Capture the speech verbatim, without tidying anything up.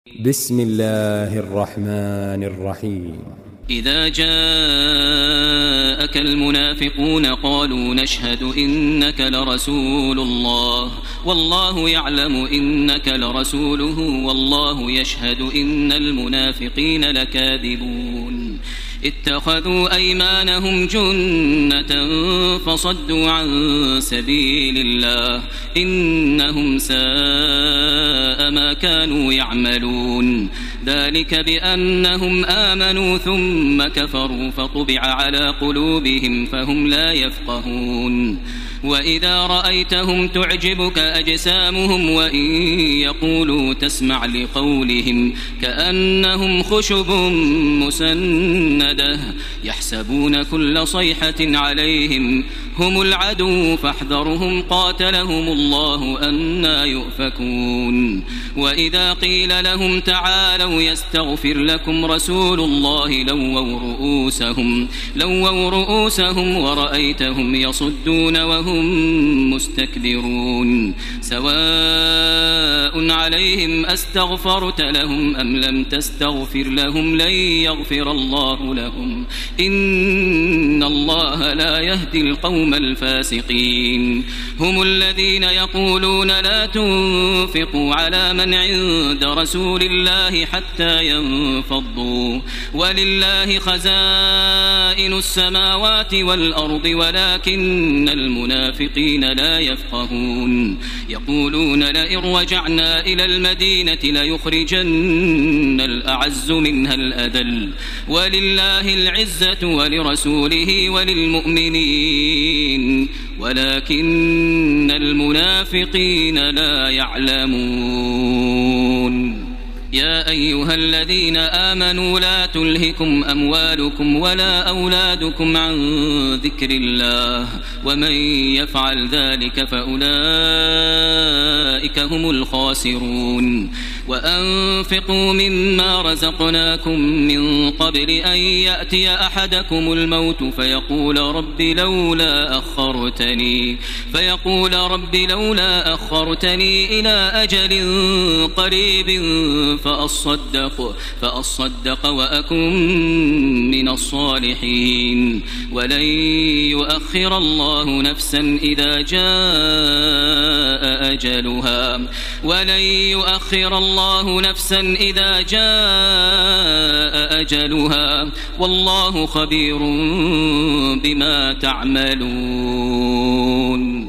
بسم الله الرحمن الرحيم. إذا جاءك المنافقون قالوا نشهد إنك لرسول الله والله يعلم إنك لرسوله والله يشهد إن المنافقين لكاذبون اتخذوا أيمانهم جنة فصدوا عن سبيل الله إنهم ساء ما كانوا يعملون ذلك بأنهم آمنوا ثم كفروا فطبع على قلوبهم فهم لا يفقهون وإذا رأيتهم تعجبك أجسامهم وإن يقولوا تسمع لقولهم كأنهم خشب مسندة يحسبون كل صيحة عليهم هم العدو فاحذرهم قاتلهم الله أنى يؤفكون وإذا قيل لهم تعالوا يستغفر لكم رسول الله لووا رؤوسهم, لووا رؤوسهم ورأيتهم يصدون وهم مستكبرون سواء عليهم أستغفرت لهم أم لم تستغفر لهم لن يغفر الله لهم إن الله لا يهدي القوم الفاسقين هم الذين يقولون لا تنفقوا على من عند رسول الله حتى ينفضوا ولله خزائن السماوات والأرض ولكن المنافقين لا يفقهون يقولون لئن رجعنا إلى المدينة ليخرجن الأعز منها الأذل ولله العزة ولرسوله وللمؤمنين ولكن المنافقين لا يعلمون يا أيها الذين آمنوا لا تلهكم أموالكم ولا أولادكم عن ذكر الله ومن يفعل ذلك فأولئك هم الخاسرون وأنفقوا مما رزقناكم من قبل أن يأتي أحدكم الموت فيقول رب لولا أخرتني فيقول رب لولا أخرتني إلى أجل قريب فأصدق, فأصدق وأكن من الصالحين ولن يؤخر الله نفسا إذا جاء أجلها ولن يؤخر الله نفسا إذا جاء أجلها والله خبير بما تعملون.